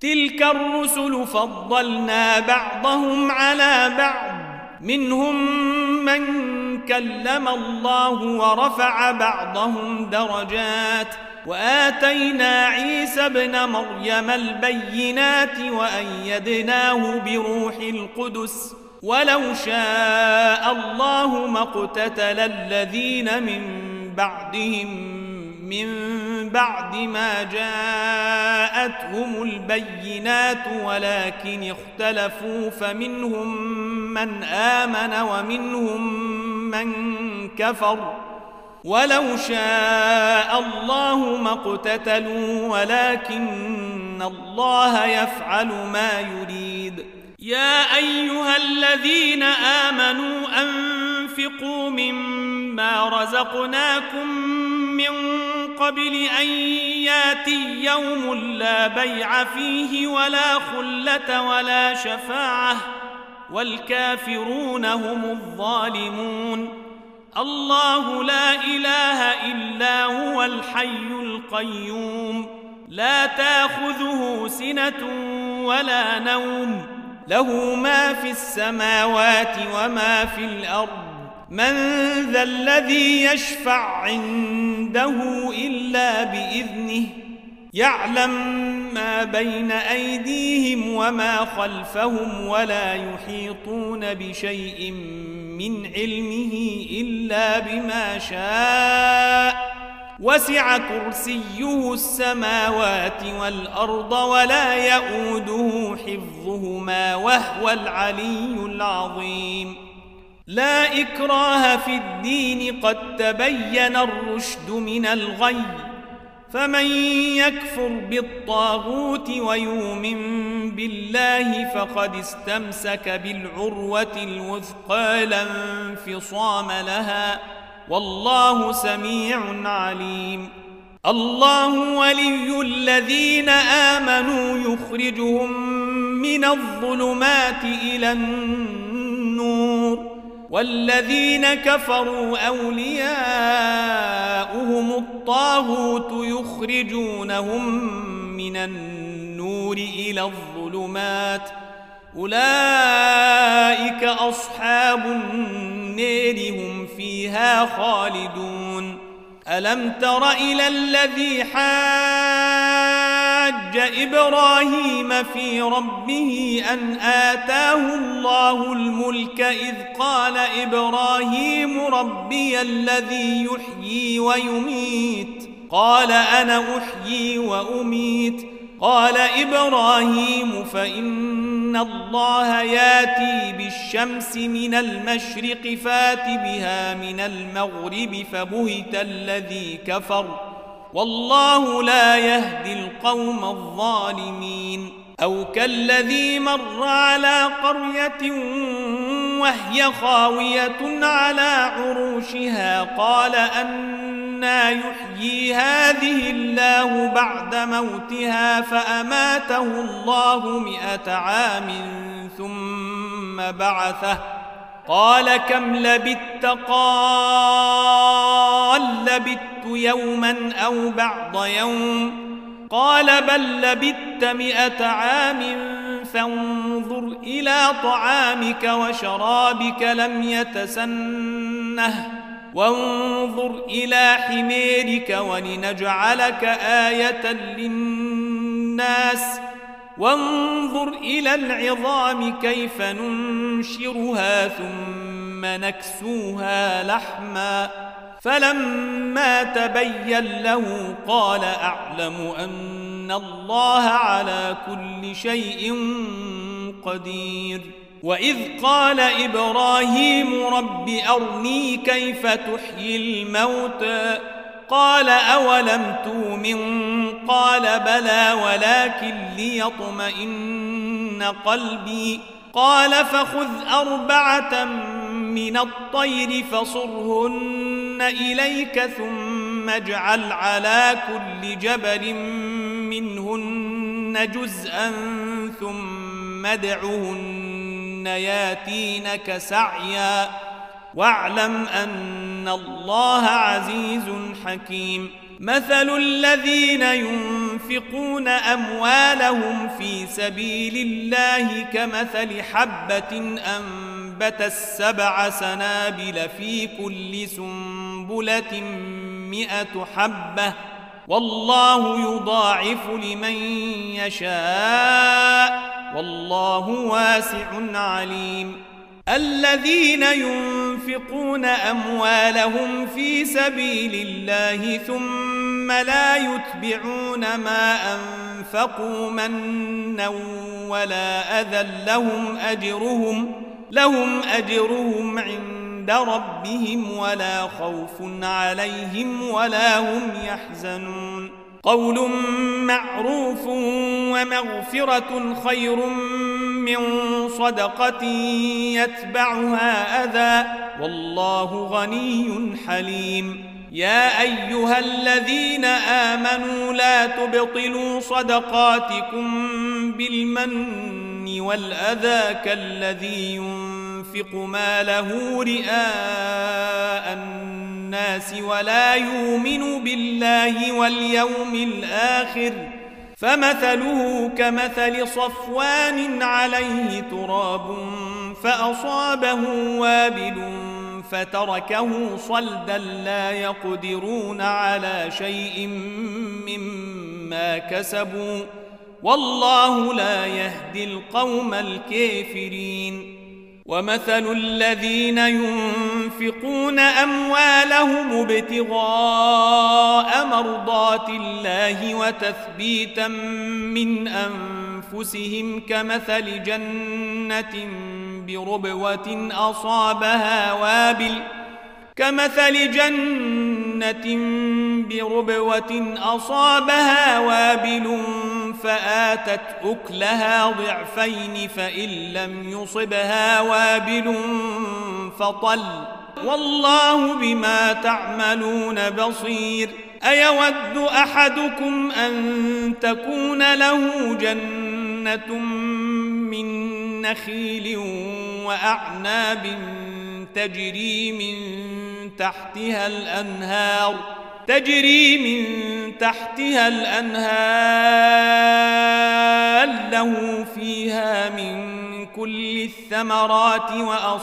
تلك الرسل فضلنا بعضهم على بعض منهم من كلم الله ورفع بعضهم درجات وآتينا عيسى ابن مريم البينات وأيدناه بروح القدس ولو شاء الله ما اقتتل الذين من بعدهم من بعد ما جاءتهم البينات ولكن اختلفوا فمنهم من آمن ومنهم من كفر ولو شاء الله ما اقتتلوا ولكن الله يفعل ما يريد يا أيها الذين آمنوا أنفقوا مما رزقناكم من قبل أن ياتي يوم لا بيع فيه ولا خلة ولا شفاعة والكافرون هم الظالمون الله لا إله إلا هو الحي القيوم لا تأخذه سنة ولا نوم له ما في السماوات وما في الأرض من ذا الذي يشفع عنده إلا بإذنه يعلم ما بين أيديهم وما خلفهم ولا يحيطون بشيء من علمه إلا بما شاء وسع كرسيه السماوات والأرض ولا يؤوده حفظهما وهو العلي العظيم لا إكراه في الدين قد تبين الرشد من الغي فمن يكفر بالطاغوت ويؤمن بالله فقد استمسك بالعروة الوثقى لا انفصام لها والله سميع عليم الله ولي الذين آمنوا يخرجهم من الظلمات إلى النور والذين كفروا أولياؤهم الطاغوت يخرجونهم من النور إلى الظلمات أولئك أصحاب النار هم فيها خالدون ألم تر إلى الذي حاج إبراهيم في ربه أن آتاه الله الملك إذ قال إبراهيم ربي الذي يحيي ويميت قال أنا أحيي وأميت قال إبراهيم فإن الله ياتي بالشمس من المشرق فات بها من المغرب فبهت الذي كفر والله لا يهدي القوم الظالمين أو كالذي مر على قرية وهي خاوية على عروشها قال أنى يحيي هذه الله بعد موتها فأماته الله 100 عام ثم بعثه قال كم لبثت قال لبثت يوما أو بعض يوم قال بل لبثت 100 عام فانظر إلى طعامك وشرابك لم يتسنه وانظر إلى حميرك ولنجعلك آية للناس وانظر إلى العظام كيف ننشرها ثم نكسوها لحما فلما تبين له قال أعلم أن الله على كل شيء قدير وإذ قال إبراهيم رب أرني كيف تحيي الموتى قال أولم تؤمن قال بلى ولكن ليطمئن قلبي قال فخذ 4 من الطير فصرهن إليك ثم اجعل على كل جبل منهن جزءا ثم ادعهن ياتينك سعيا واعلم أن الله عزيز حكيم مثل الذين ينفقون أموالهم في سبيل الله كمثل حبة أنبتت 7 سنابل في كل سنبلة 100 حبة والله يضاعف لمن يشاء والله واسع عليم. الذين ينفقون أموالهم في سبيل الله ثم لا يتبعون ما أنفقوا منا ولا أذى لهم أجرهم عند ربهم ولا خوف عليهم ولا هم يحزنون. قول معروف ومغفرة خير من صدقة يتبعها أذى والله غني حليم. يا أيها الذين آمنوا لا تبطلوا صدقاتكم بالمن والأذى كالذي ينفق ماله رئاء الناس ولا يؤمن بالله واليوم الآخر فمثله كمثل صفوان عليه تراب فأصابه وابل فتركه صلدا لا يقدرون على شيء مما كسبوا والله لا يهدي القوم الكافرين. ومثل الذين ينفقون أموالهم ابتغاء مرضات الله وتثبيتا من أنفسهم كمثل جنة بربوة أصابها وابل فآتت أكلها ضعفين فإن لم يصبها وابل فطل والله بما تعملون بصير. أيود أحدكم أن تكون له جنة من نخيل وأعناب تجري من تحتها الأنهار له فيها من كل الثمرات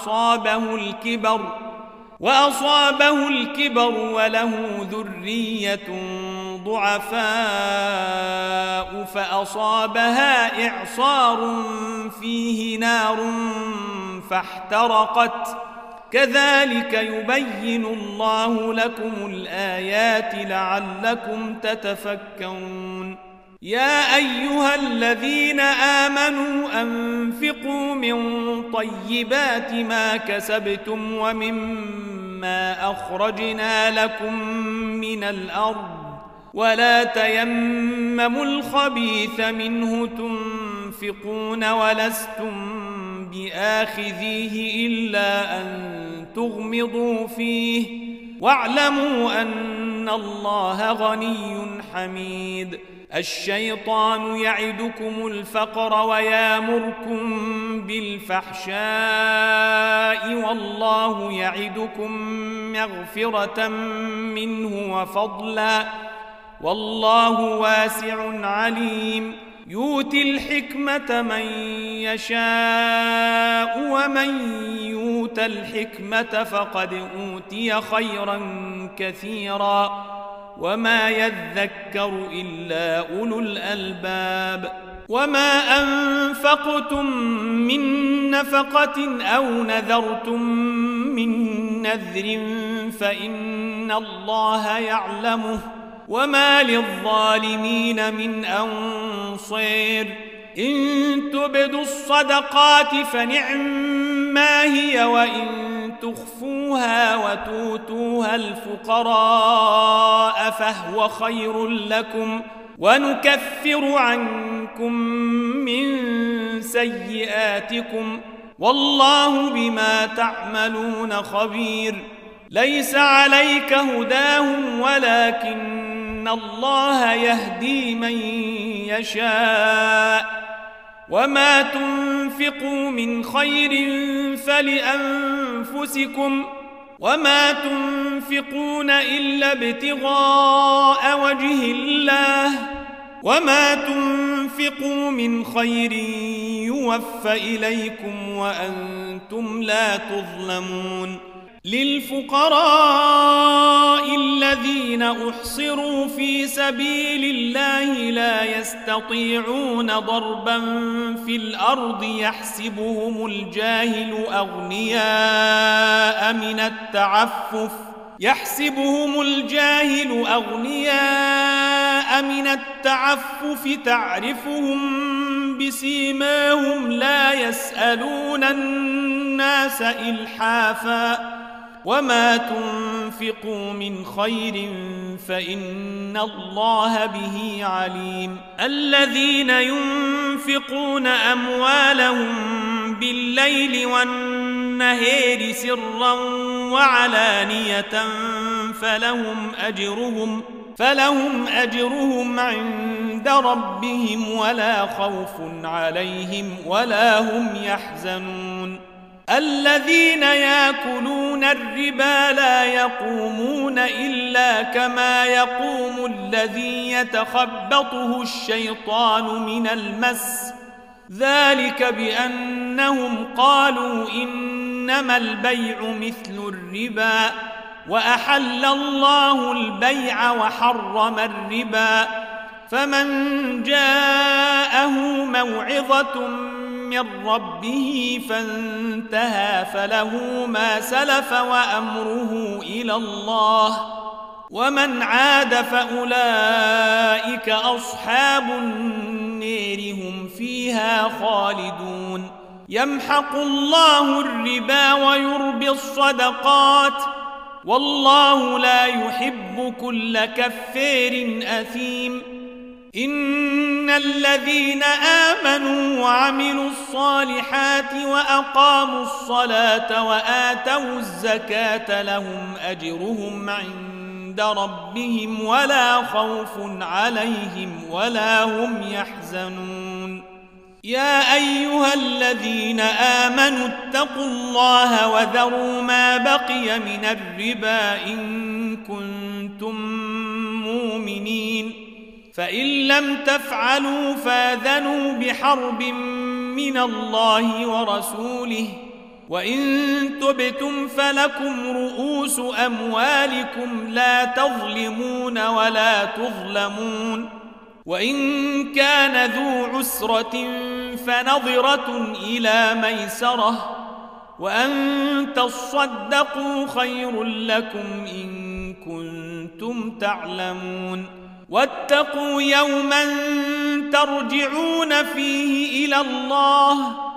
وأصابه الكبر وله ذرية ضعفاء فأصابها إعصار فيه نار فاحترقت كذلك يبين الله لكم الآيات لعلكم تتفكرون. يا أيها الذين آمنوا أنفقوا من طيبات ما كسبتم ومما أخرجنا لكم من الأرض ولا تيمموا الخبيث منه تنفقون ولستم بآخذيه إلا أن تغمضوا فيه واعلموا أن الله غني حميد. الشيطان يعدكم الفقر ويامركم بالفحشاء والله يعدكم مغفرة منه وفضلا والله واسع عليم. يؤتي الحكمة من يشاء ومن يؤت الحكمة فقد أوتي خيرا كثيرا وما يذكر إلا أولو الألباب. وما أنفقتم من نفقة أو نذرتم من نذر فإن الله يعلمه وما للظالمين من أنصير. إن تبدوا الصدقات فنعما هي وإن تخفوها وتؤتوها الفقراء فهو خير لكم ونكفر عنكم من سيئاتكم والله بما تعملون خبير. ليس عليك هداهم ولكن الله يهدي من يشاء وما تنفقوا من خير فلأنفسكم وما تنفقون إلا ابتغاء وجه الله وما تنفقوا من خير يوفى إليكم وأنتم لا تظلمون للفقراء الذين أحصروا في سبيل الله لا يستطيعون ضربا في الأرض يحسبهم الجاهل أغنياء من التعفف تعرفهم بسيماهم لا يسألون الناس إلحافا وما تنفقوا من خير فإن الله به عليم الذين ينفقون أموالهم بالليل والنهار سرا وعلانية فلهم أجرهم عند ربهم ولا خوف عليهم ولا هم يحزنون الذين يأكلون الربا لا يقومون إلا كما يقوم الذي يتخبطه الشيطان من المس ذلك بأنهم قالوا إنما البيع مثل الربا وأحل الله البيع وحرم الربا فمن جاءه موعظة من ربه فانتهى فله ما سلف وأمره إلى الله ومن عاد فأولئك أصحاب النار هم فيها خالدون يمحق الله الربا ويربي الصدقات والله لا يحب كل كفار أثيم إن الذين آمنوا وعملوا الصالحات وأقاموا الصلاة وآتوا الزكاة لهم أجرهم عند ربهم ولا خوف عليهم ولا هم يحزنون يا أيها الذين آمنوا اتقوا الله وذروا ما بقي من الربا إن كنتم مؤمنين فإن لم تفعلوا فاذنوا بحرب من الله ورسوله وإن تبتم فلكم رؤوس أموالكم لا تظلمون ولا تظلمون وإن كان ذو عسرة فنظرة إلى ميسرة وأن تصدقوا خير لكم إن كنتم تعلمون واتقوا يوما ترجعون فيه إلى الله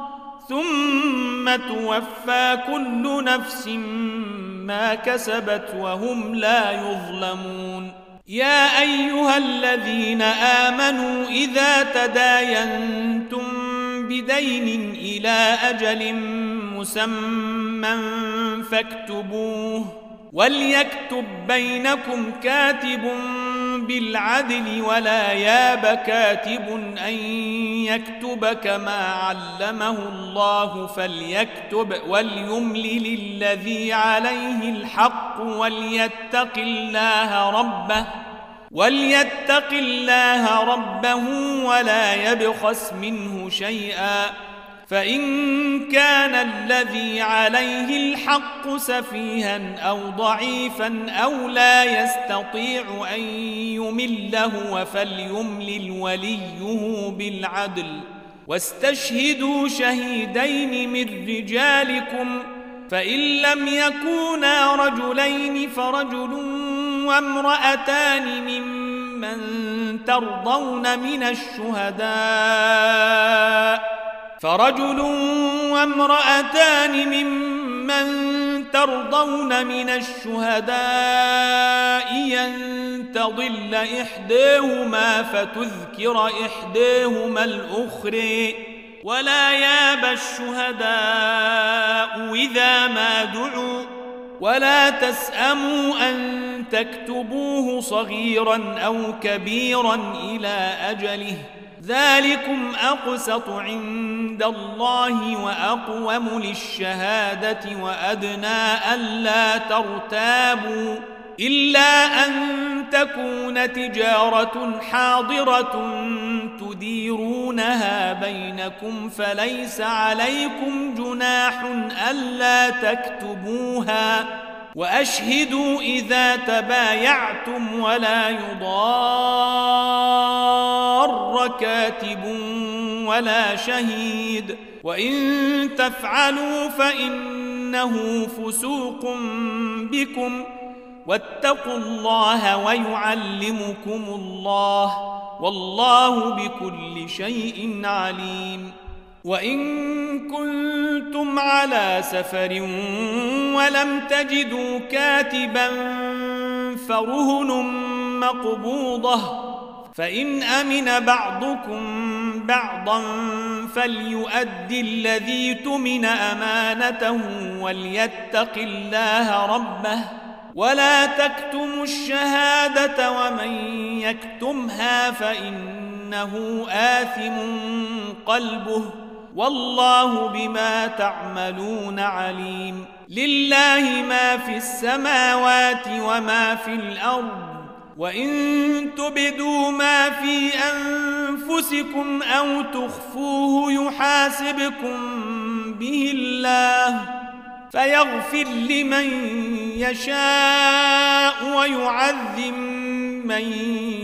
ثم توفى كل نفس ما كسبت وهم لا يظلمون يا أيها الذين آمنوا إذا تداينتم بدين إلى أجل مسمى فاكتبوه وليكتب بينكم كاتب بالعدل ولا ياب كاتب أن يكتب كما علمه الله فليكتب وليملل الذي عليه الحق وليتق الله ربه ولا يبخس منه شيئا فإن كان الذي عليه الحق سفيها أو ضعيفا أو لا يستطيع أن يمله فليملل وليه بالعدل واستشهدوا شهيدين من رجالكم فإن لم يكونا رجلين فرجل وامرأتان ممن ترضون من الشهداء أن تضل إحداهما فتذكر إحداهما الأخرى ولا ياب الشهداء إذا ما دعوا ولا تسأموا أن تكتبوه صغيرا أو كبيرا إلى أجله ذلكم أقسط عند الله وأقوم للشهادة وأدنى ألا ترتابوا إلا أن تكون تجارة حاضرة تديرونها بينكم فليس عليكم جناح ألا تكتبوها وأشهدوا إذا تبايعتم ولا يضار كاتب ولا شهيد وإن تفعلوا فإنه فسوق بكم واتقوا الله ويعلمكم الله والله بكل شيء عليم وإن كنتم على سفر ولم تجدوا كاتبا فرهن مقبوضة فإن أمن بعضكم بعضا فليؤدي الذي اؤتمن أمانته وليتق الله ربه ولا تكتموا الشهادة ومن يكتمها فإنه آثم قلبه والله بما تعملون عليم لله ما في السماوات وما في الأرض وإن تبدوا ما في أنفسكم أو تخفوه يحاسبكم به الله فيغفر لمن يشاء ويعذب من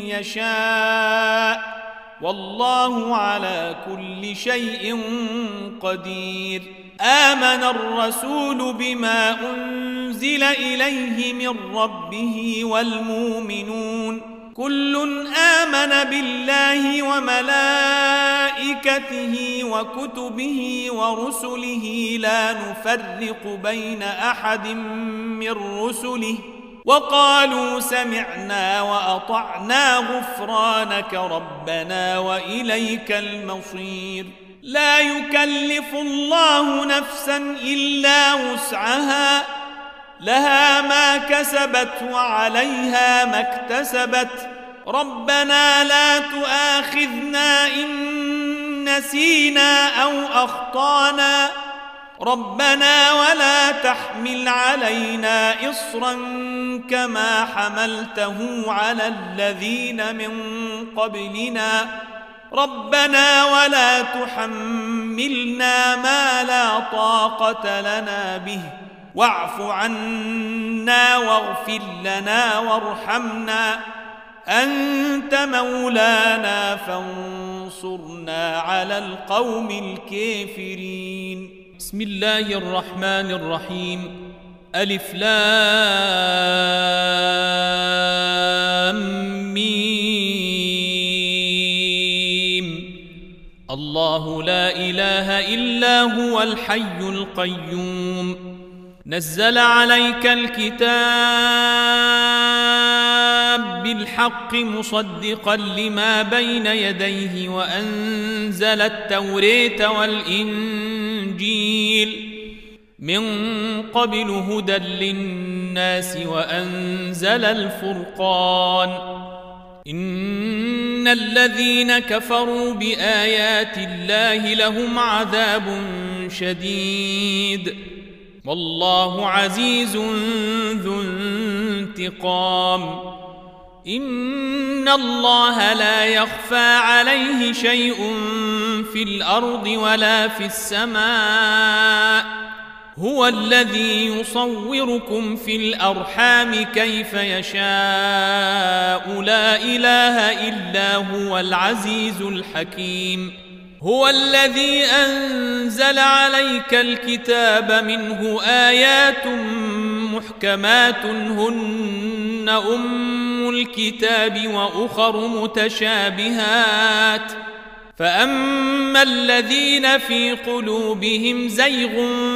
يشاء والله على كل شيء قدير آمن الرسول بما أنزل إليه من ربه والمؤمنون كل آمن بالله وملائكته وكتبه ورسله لا نفرق بين أحد من رسله وقالوا سمعنا وأطعنا غفرانك ربنا وإليك المصير لا يكلف الله نفسا إلا وسعها لها ما كسبت وعليها ما اكتسبت ربنا لا تؤاخذنا إن نسينا أو أخطأنا ربنا ولا تحمل علينا إصرا كما حملته على الذين من قبلنا ربنا ولا تحملنا ما لا طاقة لنا به واعف عنا واغفر لنا وارحمنا أنت مولانا فانصرنا على القوم الكافرين بسم الله الرحمن الرحيم ألف لام ميم الله لا إله إلا هو الحي القيوم نزل عليك الكتاب بالحق مصدقا لما بين يديه وأنزل التوراة والإنجيل من قبل هدى للناس وأنزل الفرقان إن الذين كفروا بآيات الله لهم عذاب شديد والله عزيز ذو انتقام إن الله لا يخفى عليه شيء في الأرض ولا في السماء هو الذي يصوركم في الأرحام كيف يشاء لا إله إلا هو العزيز الحكيم هو الذي أنزل عليك الكتاب منه آيات محكمات هن أم الكتاب وأخر متشابهات فأما الذين في قلوبهم زيغ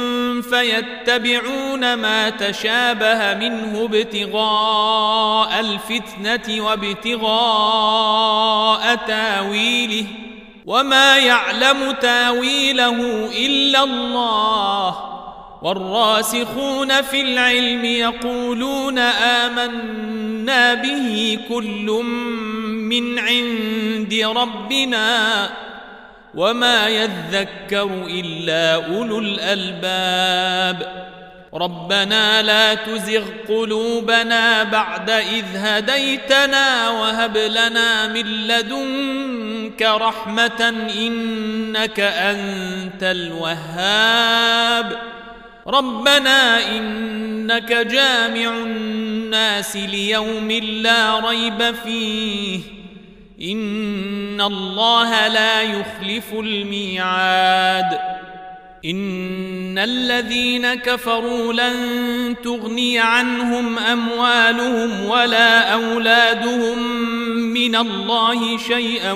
فيتبعون ما تشابه منه ابتغاء الفتنة وابتغاء تاويله وما يعلم تاويله إلا الله والراسخون في العلم يقولون آمنا به كل من عند ربنا وما يذكر إلا أولو الألباب ربنا لا تزغ قلوبنا بعد إذ هديتنا وهب لنا من لدنك رحمة إنك أنت الوهاب ربنا إنك جامع الناس ليوم لا ريب فيه إن الله لا يخلف الميعاد إن الذين كفروا لن تغني عنهم أموالهم ولا أولادهم من الله شيئا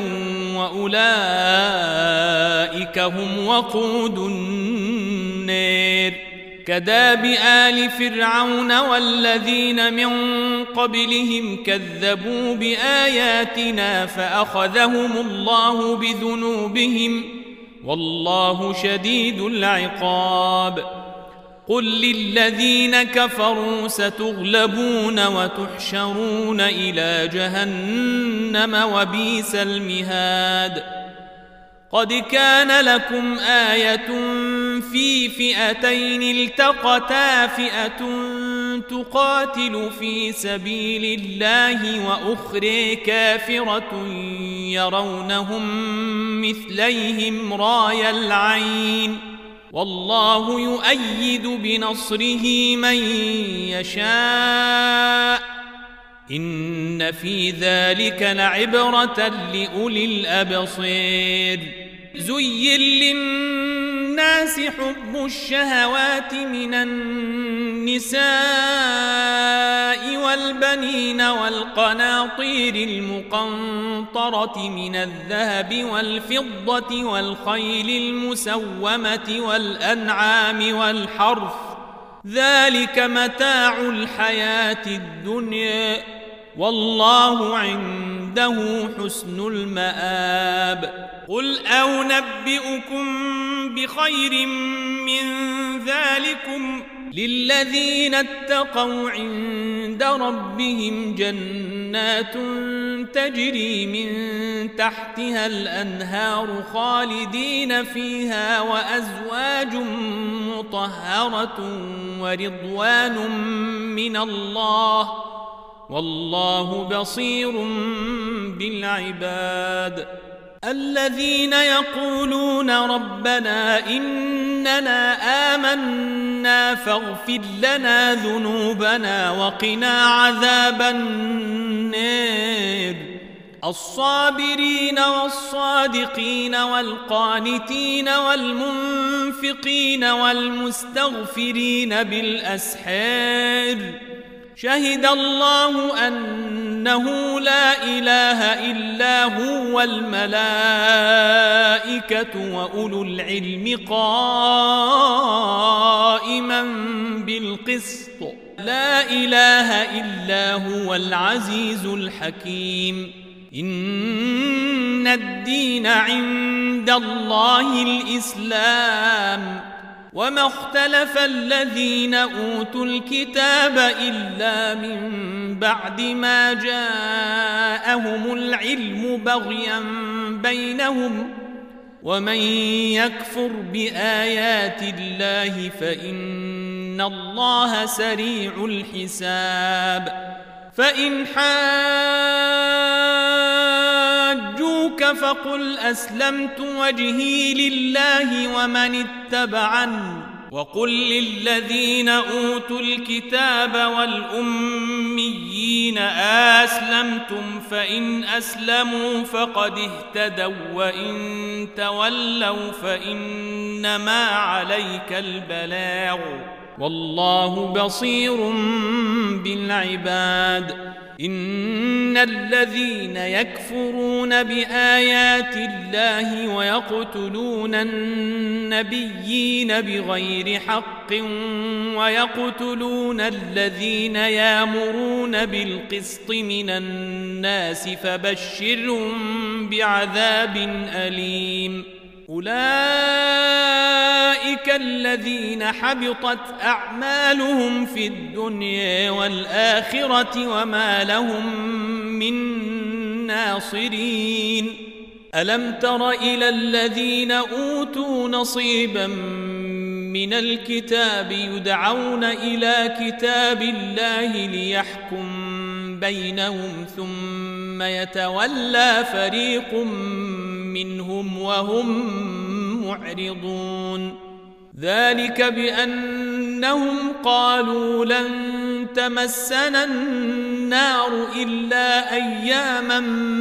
وأولئك هم وقود النار كداب آل فرعون والذين من قبلهم كذبوا بآياتنا فأخذهم الله بذنوبهم والله شديد العقاب قل للذين كفروا ستغلبون وتحشرون إلى جهنم وبئس المهاد قد كان لكم آية في فئتين التقتا فئة تقاتل في سبيل الله وأخرى كافرة يرونهم مثليهم راي العين والله يؤيد بنصره من يشاء إن في ذلك لعبرة لأولي الأبصير زين للناس حب الشهوات من النساء والبنين والقناطير المقنطرة من الذهب والفضة والخيل المسومة والأنعام والحرث ذلك متاع الحياة الدنيا والله عنده حسن المآب قل أنبئكم بخير من ذلكم للذين اتقوا عند ربهم جنات تجري من تحتها الأنهار خالدين فيها وأزواج مطهرة ورضوان من الله والله بصير بالعباد الذين يقولون ربنا إننا آمنا فاغفر لنا ذنوبنا وقنا عذاب النار الصابرين والصادقين والقانتين والمنفقين والمستغفرين بالأسحار شهد الله أنه لا إله إلا هو والملائكة وأولو العلم قائما بالقسط لا إله إلا هو العزيز الحكيم إن الدين عند الله الإسلام وما اختلف الذين أوتوا الكتاب إلا من بعد ما جاءهم العلم بغيا بينهم ومن يكفر بآيات الله فإن الله سريع الحساب فإن حاجوك فقل أسلمت وجهي لله ومن اتبعني وقل للذين أوتوا الكتاب والأميين أسلمتم فإن أسلموا فقد اهتدوا وإن تولوا فإنما عليك البلاغ والله بصير بالعباد إن الذين يكفرون بآيات الله ويقتلون النبيين بغير حق ويقتلون الذين يأمرون بالقسط من الناس فبشرهم بعذاب أليم أولئك الذين حبطت أعمالهم في الدنيا والآخرة وما لهم من ناصرين. ألم تر إلى الذين أوتوا نصيبا من الكتاب يدعون إلى كتاب الله ليحكم بينهم ثم يتولى فريق منهم وهم معرضون. ذلك بأنهم قالوا لن تمسنا النار إلا أياما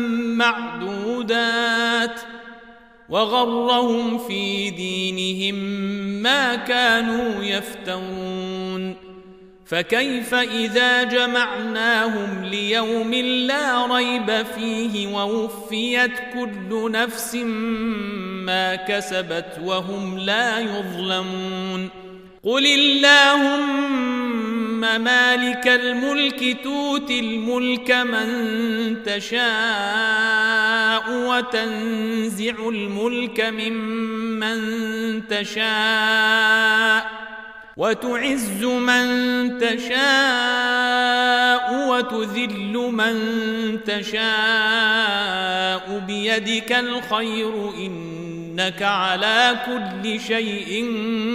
معدودات وغرهم في دينهم ما كانوا يفترون. فكيف إذا جمعناهم ليوم لا ريب فيه ووفيت كل نفس ما كسبت وهم لا يظلمون. قل اللهم مالك الملك تؤتي الملك من تشاء وتنزع الملك ممن تشاء وتعز من تشاء وتذل من تشاء بيدك الخير إنك على كل شيء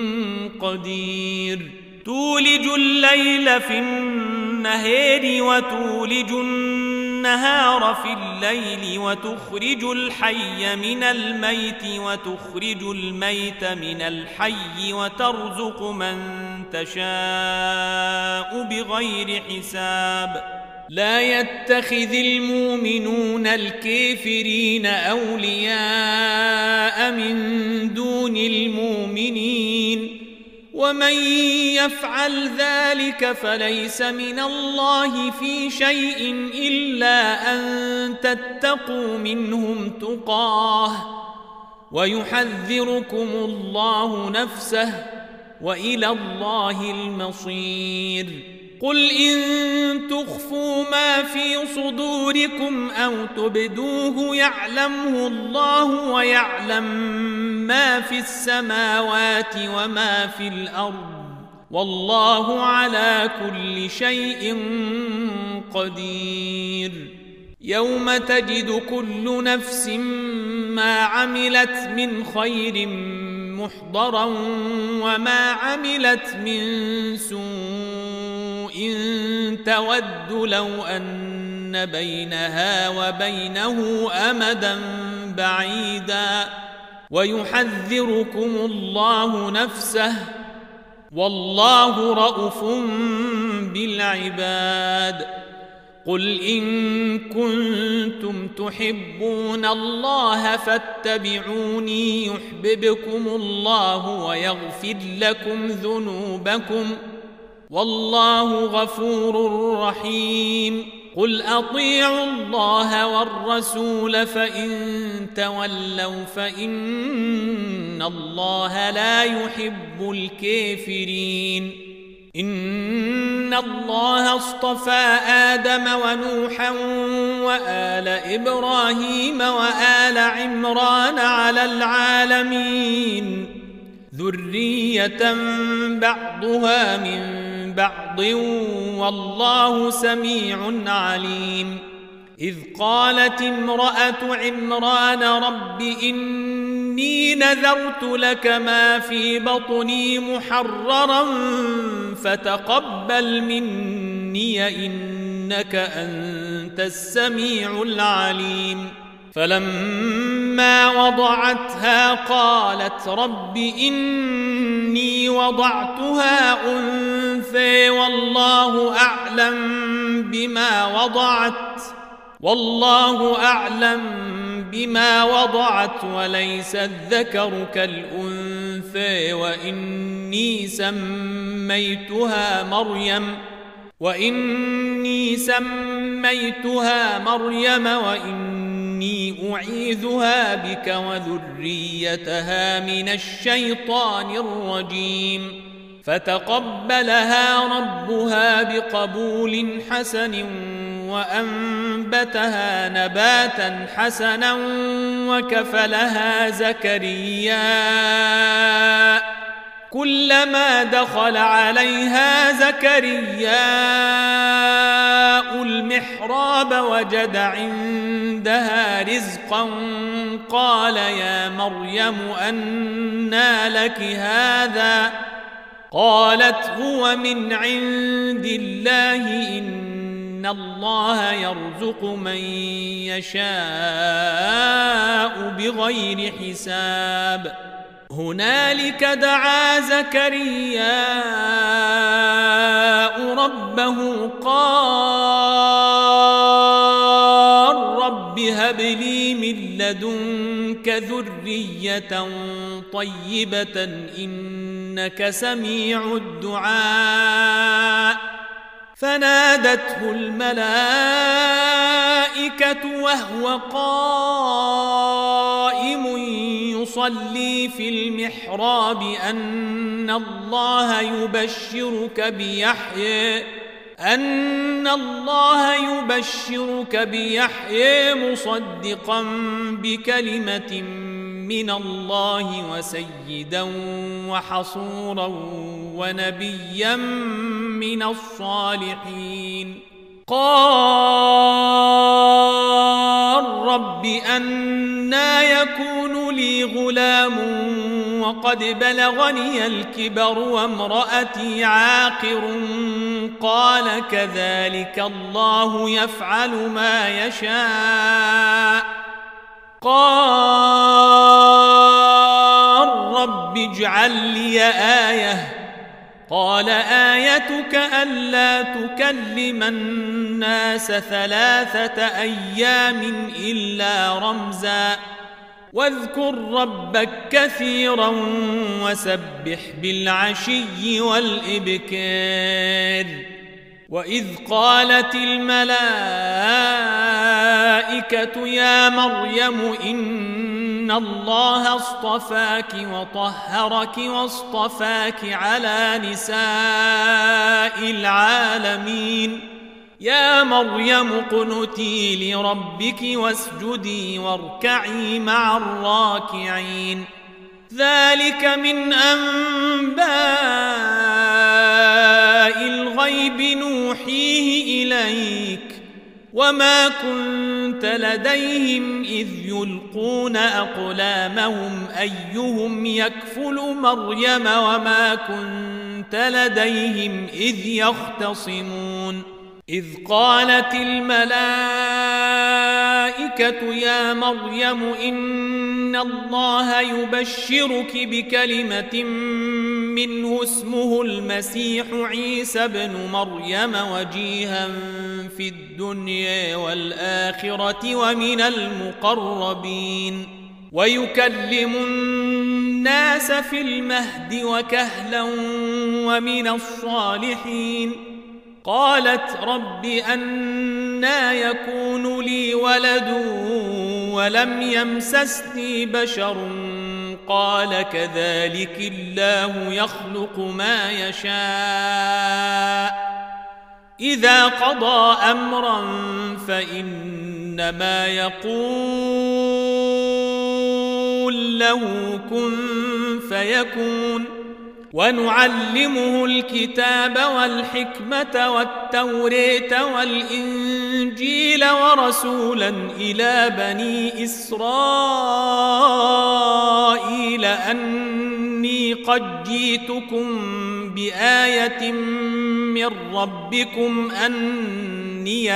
قدير. تولج الليل في النهار وتولج النهار في الليل وتخرج الحي من الميت وتخرج الميت من الحي وترزق من تشاء بغير حساب. لا يتخذ المؤمنون الكافرين أولياء من دون المؤمنين ومن يفعل ذلك فليس من الله في شيء إلا أن تتقوا منهم تقاه ويحذركم الله نفسه وإلى الله المصير. قل إن تخفوا ما في صدوركم أو تبدوه يعلمه الله ويعلم ما في السماوات وما في الأرض والله على كل شيء قدير. يوم تجد كل نفس ما عملت من خير محضرا وما عملت من سوء تود لو أن بينها وبينه أمدا بعيدا ويحذركم الله نفسه والله رءوف بالعباد. قل إن كنتم تحبون الله فاتبعوني يحببكم الله ويغفر لكم ذنوبكم والله غفور رحيم. قل أطيعوا الله والرسول فإن تولوا فإن الله لا يحب الكافرين. إن الله اصطفى آدم ونوحا وآل إبراهيم وآل عمران على العالمين ذرية بعضها من بعض والله سميع عليم. إذ قالت امرأة عمران رب إني نذرت لك ما في بطني محررا فتقبل مني إنك أنت السميع العليم. فلما وضعتها قالت رب إني وضعتها أنثى والله أعلم بما وضعت وليس الذكر كالأنثى وإني سميتها مريم وإني أعيذها بك وذريتها من الشيطان الرجيم. فتقبلها ربها بقبول حسن وأنبتها نباتا حسنا كلما دخل عليها زكرياء المحراب وجد عندها رزقا قال يا مريم أنى لك هذا قالت هو من عند الله إن الله يرزق من يشاء بغير حساب هنالك دعا زكرياء ربه قال رب هب لي من لدنك ذرية طيبة إنك سميع الدعاء فنادته الملائكة وهو قائم يصلي في المحراب أن الله يبشرك بيحيى مصدقا بكلمة من الله وسيدا وحصورا ونبيا من الصالحين قال رب أنى يكون لي غلام وقد بلغني الكبر وامرأتي عاقر قال كذلك الله يفعل ما يشاء قال رب اجعل لي آية قال آيتك ألا تكلم الناس 3 أيام إلا رمزا واذكر ربك كثيرا وسبح بالعشي والإبكار وإذ قالت الملائكة يا مريم إن الله اصطفاك وطهرك واصطفاك على نساء العالمين يا مريم اقنتي لربك واسجدي واركعي مع الراكعين ذلك من أنباء الغيب نوحيه إليك وما كنت لديهم إذ يلقون أقلامهم أيهم يكفل مريم وما كنت لديهم إذ يختصمون إذ قالت الملائكة يا مريم إن الله يبشرك بكلمة منه اسمه المسيح عيسى بن مريم وجيها في الدنيا والآخرة ومن المقربين ويكلم الناس في المهد وكهلا ومن الصالحين قالت رب أنى يكون لي ولد ولم يمسسني بشر قال كذلك الله يخلق ما يشاء إذا قضى أمرا فإنما يقول له كن فيكون ونعلمه الكتاب والحكمة والتوراة والإنجيل ورسولا إلى بني إسرائيل أني قد جئتكم بآية من ربكم أني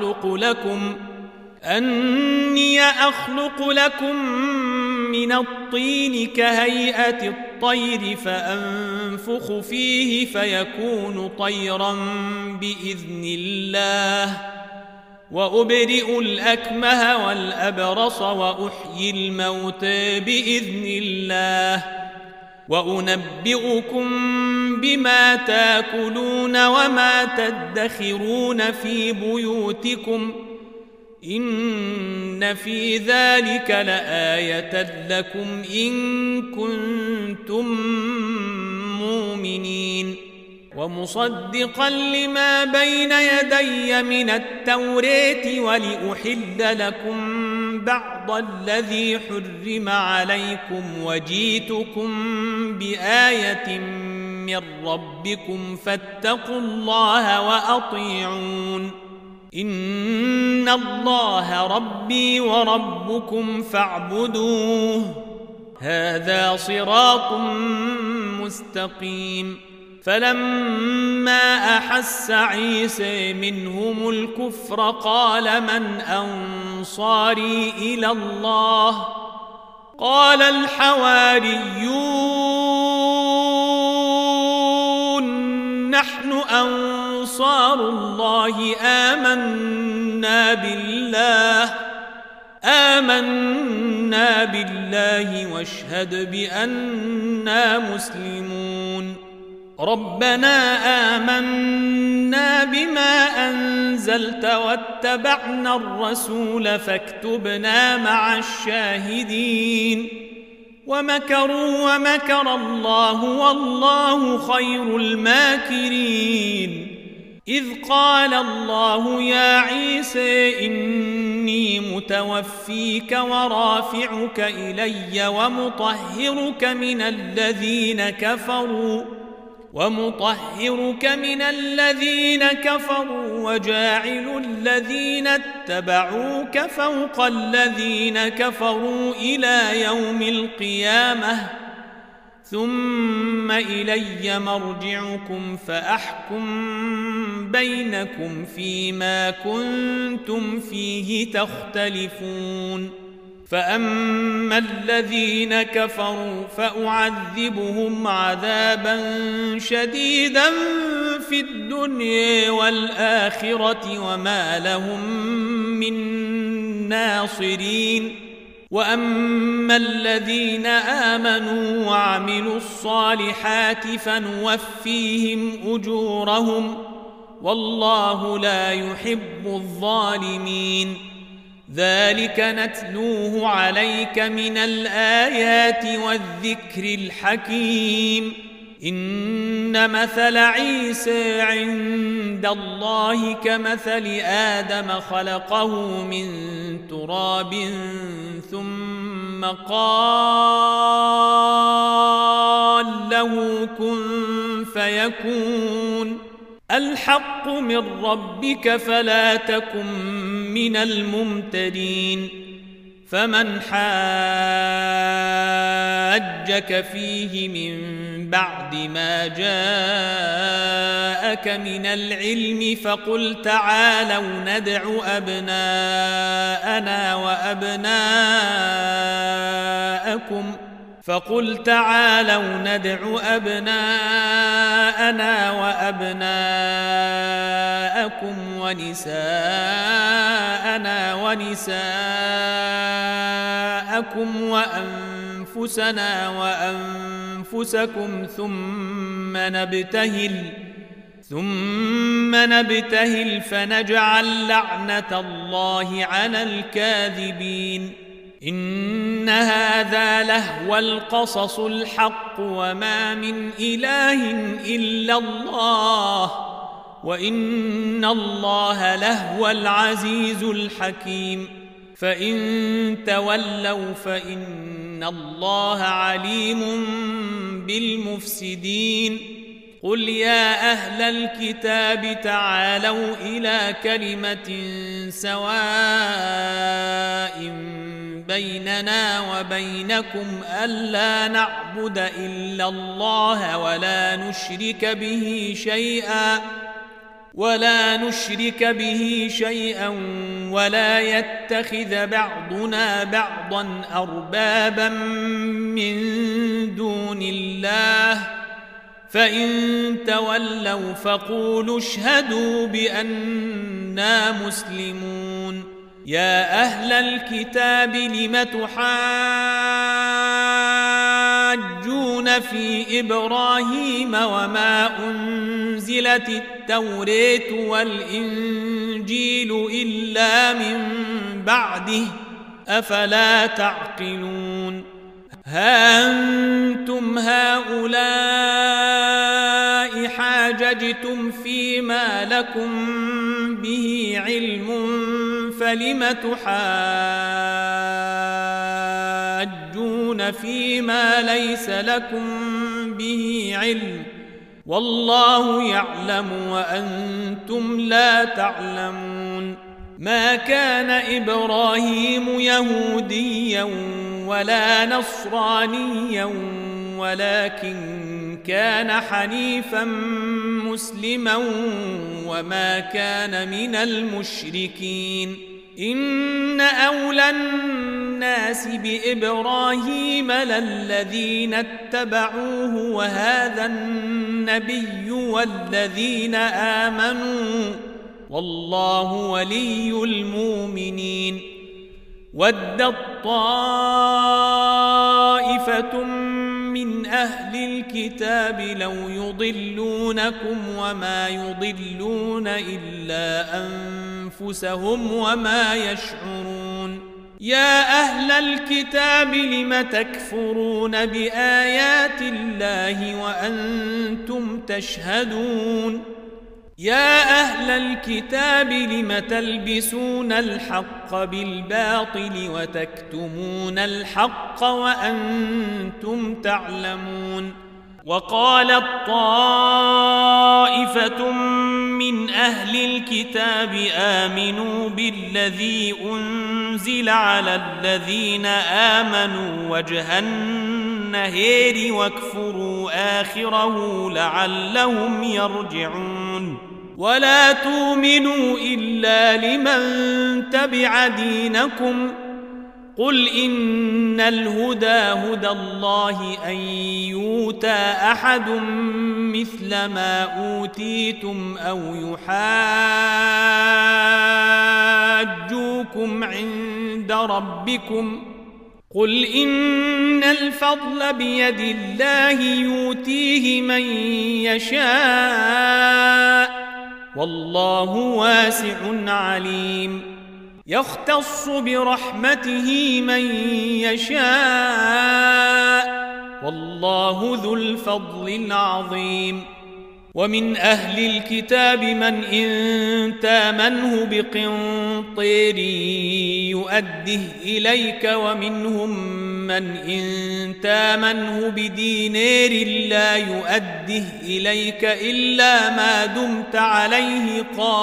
أخلق لكم من الطين كهيئة الطير فأنفخ فيه فيكون طيرا بإذن الله وأبرئ الأكمه والأبرص وأحيي الموتى بإذن الله وأنبئكم بما تاكلون وما تدخرون في بيوتكم إن في ذلك لآية لكم إن كنتم مؤمنين ومصدقا لما بين يدي من التوراة ولأحل لكم بعض الذي حرم عليكم وجيتكم بآية من ربكم فاتقوا الله وأطيعون إن الله ربي وربكم فاعبدوه هذا صراط مستقيم فلما أحس عيسى منهم الكفر قال من أنصاري إلى الله قال الحواريون نحن أنصار الله آمنا بالله واشهد بأننا مسلمون ربنا آمنا بما أنزلت واتبعنا الرسول فاكتبنا مع الشاهدين ومكروا ومكر الله والله خير الماكرين إذ قال الله يا عيسى إني متوفيك ورافعك إلي ومطهرك من الذين كفروا وجاعل الذين اتبعوك فوق الذين كفروا إلى يوم القيامة ثم إلي مرجعكم فأحكم بينكم فيما كنتم فيه تختلفون فأما الذين كفروا فأعذبهم عذابا شديدا في الدنيا والآخرة وما لهم من ناصرين وأما الذين آمنوا وعملوا الصالحات فنوفيهم أجورهم والله لا يحب الظالمين ذلك نتلوه عليك من الآيات والذكر الحكيم إن مثل عيسى عند الله كمثل آدم خلقه من تراب ثم قال له كن فيكون الحق من ربك فلا تكن من الممترين فمن حاجك فيه من بعد ما جاءك من العلم فقل تعالوا ندع أبناءنا وأبناءكم ونساءنا ونساءكم وأنفسنا وأنفسكم ثم نبتهل فنجعل لعنة الله على الكاذبين إن هذا لهو القصص الحق وما من إله إلا الله وإن الله لهو العزيز الحكيم فإن تولوا فإن الله عليم بالمفسدين قل يا أهل الكتاب تعالوا إلى كلمة سواء بيننا وبينكم ألا نعبد إلا الله ولا نشرك به شيئا ولا يتخذ بعضنا بعضا أربابا من دون الله فإن تولوا فقولوا اشهدوا بأننا مسلمون يا أهل الكتاب لم تحاجون في إبراهيم وما أنزلت التوراة والإنجيل إلا من بعده أفلا تعقلون ها أنتم هؤلاء حاججتم فيما لكم به علم فلم تحاجون تجادلون فيما ليس لكم به علم والله يعلم وأنتم لا تعلمون ما كان إبراهيم يهوديا ولا نصرانيا ولكن كان حنيفا مسلما وما كان من المشركين إن أولى الناس بإبراهيم للذين اتبعوه وهذا النبي والذين آمنوا والله ولي المؤمنين ودت طائفة من أهل الكتاب لو يضلونكم وما يضلون إلا أنفسهم وما يشعرون يا أهل الكتاب لم تكفرون بآيات الله وأنتم تشهدون يا أهل الكتاب لم تلبسون الحق بالباطل وتكتمون الحق وأنتم تعلمون وقالت طائفة من أهل الكتاب آمنوا بالذي أنزل على الذين آمنوا وجه النهار واكفروا آخره لعلهم يرجعون ولا تؤمنوا إلا لمن تبع دينكم قل إن الهدى هدى الله أن يؤتى أحد مثل ما أوتيتم أو يحاجوكم عند ربكم قل إن الفضل بيد الله يؤتيه من يشاء والله واسع عليم يختص برحمته من يشاء والله ذو الفضل العظيم ومن أهل الكتاب من إن تامنه بقنطير يؤده إليك ومنهم من إن تامنه بدينار لا يؤده إليك إلا ما دمت عليه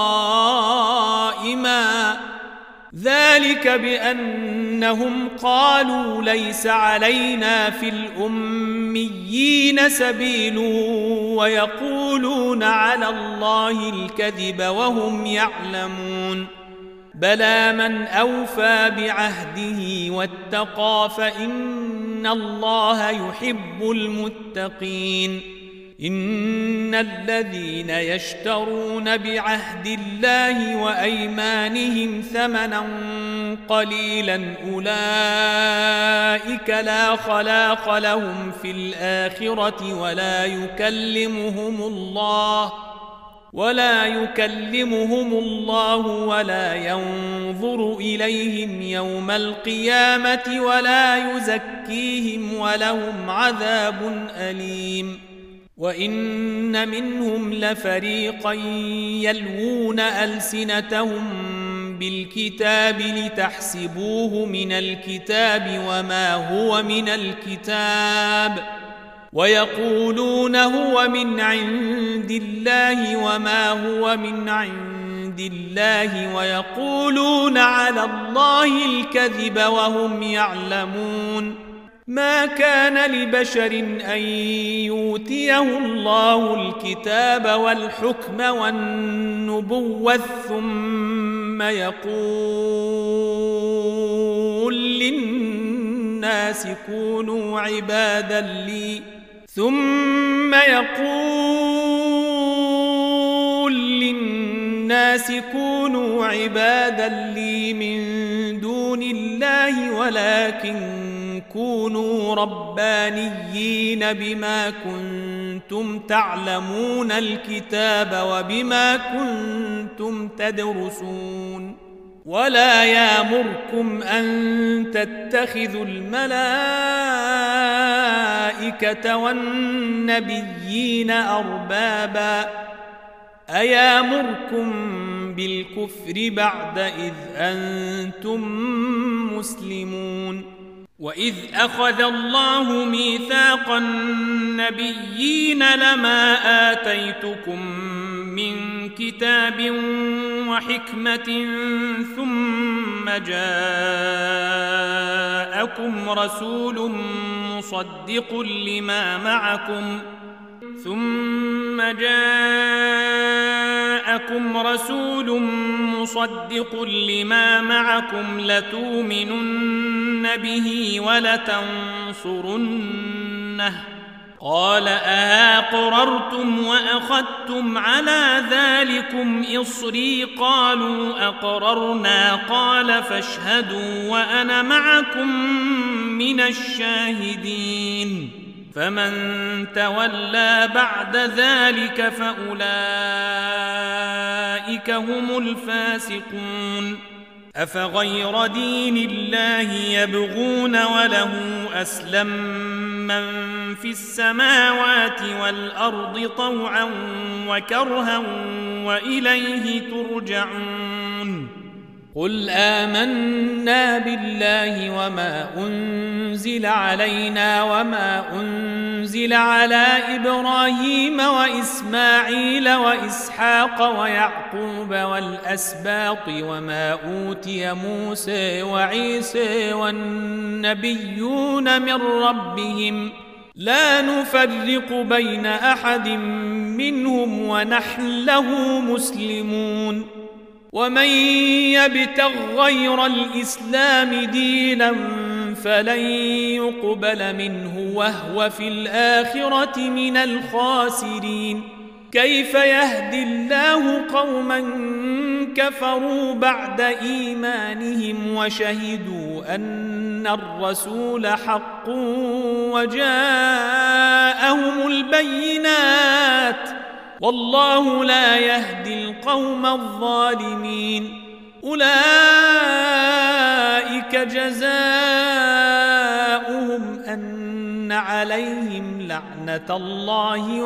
قائما ذلك بأنهم قالوا ليس علينا في الأميين سبيل ويقولون على الله الكذب وهم يعلمون بلى من أوفى بعهده واتقى فإن الله يحب المتقين إن الذين يشترون بعهد الله وأيمانهم ثمنا قليلا أولئك لا خلاق لهم في الآخرة ولا يكلمهم الله ولا ينظر إليهم يوم القيامة ولا يزكيهم ولهم عذاب أليم وإن منهم لفريقا يلوون ألسنتهم بالكتاب لتحسبوه من الكتاب وما هو من الكتاب ويقولون هو من عند الله وما هو من عند الله ويقولون على الله الكذب وهم يعلمون ما كان لبشر أن يؤتيه الله الكتاب والحكم والنبوة ثم يقول للناس كونوا عبادا لي من دون الله ولكن كونوا ربانيين بما كنتم تعلمون الكتاب وبما كنتم تدرسون ولا يأمركم أن تتخذوا الملائكة والنبيين أربابا أيامركم بالكفر بعد إذ أنتم مسلمون وإذ أخذ الله ميثاق النبيين لما آتيتكم من كتاب وحكمة ثم جاءكم رسول مصدق لما معكم لتؤمنن به ولتنصرنه قال أأقررتم وأخذتم على ذلكم إصري قالوا أقررنا قال فاشهدوا وأنا معكم من الشاهدين فمن تولى بعد ذلك فأولئك هم الفاسقون أفغير دين الله يبغون وله أسلم من في السماوات والأرض طوعا وكرها وإليه ترجعون قل آمنا بالله وما أنزل علينا وما أنزل على إبراهيم وإسماعيل وإسحاق ويعقوب والأسباط وما أوتي موسى وعيسى والنبيون من ربهم لا نفرق بين أحد منهم ونحن له مسلمون ومن يبتغ غير الإسلام دينا فلن يقبل منه وهو في الآخرة من الخاسرين كيف يهدي الله قوما كفروا بعد إيمانهم وشهدوا أن الرسول حق وجاءهم البينات والله لا يهدي القوم الظالمين أولئك جزاؤهم أن عليهم لعنة الله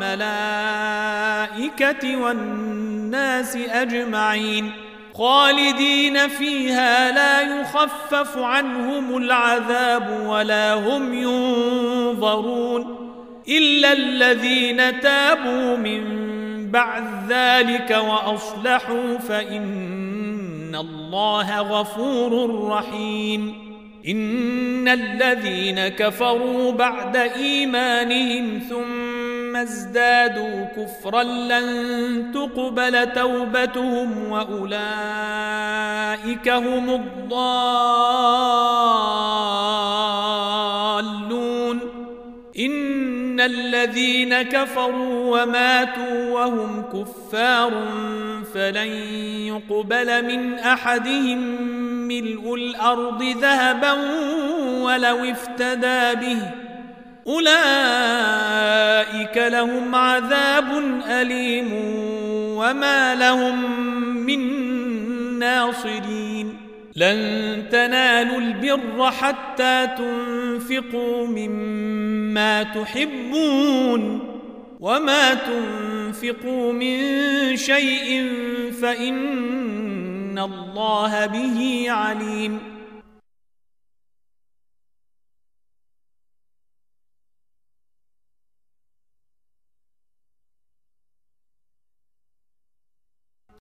والملائكة والناس أجمعين خالدين فيها لا يخفف عنهم العذاب ولا هم ينظرون إلا الذين تابوا من بعد ذلك وأصلحوا فإن الله غفور رحيم إن الذين كفروا بعد إيمانهم ثم ازدادوا كفرا لن تقبل توبتهم وأولئك هم الضالون إن الذين كفروا وماتوا وهم كفار فلن يقبل من أحدهم ملء الأرض ذهبا ولو افتدى به أولئك لهم عذاب أليم وما لهم من ناصرين لن تنالوا البر حتى تنفقوا مما تحبون وما تنفقوا من شيء فإن الله به عليم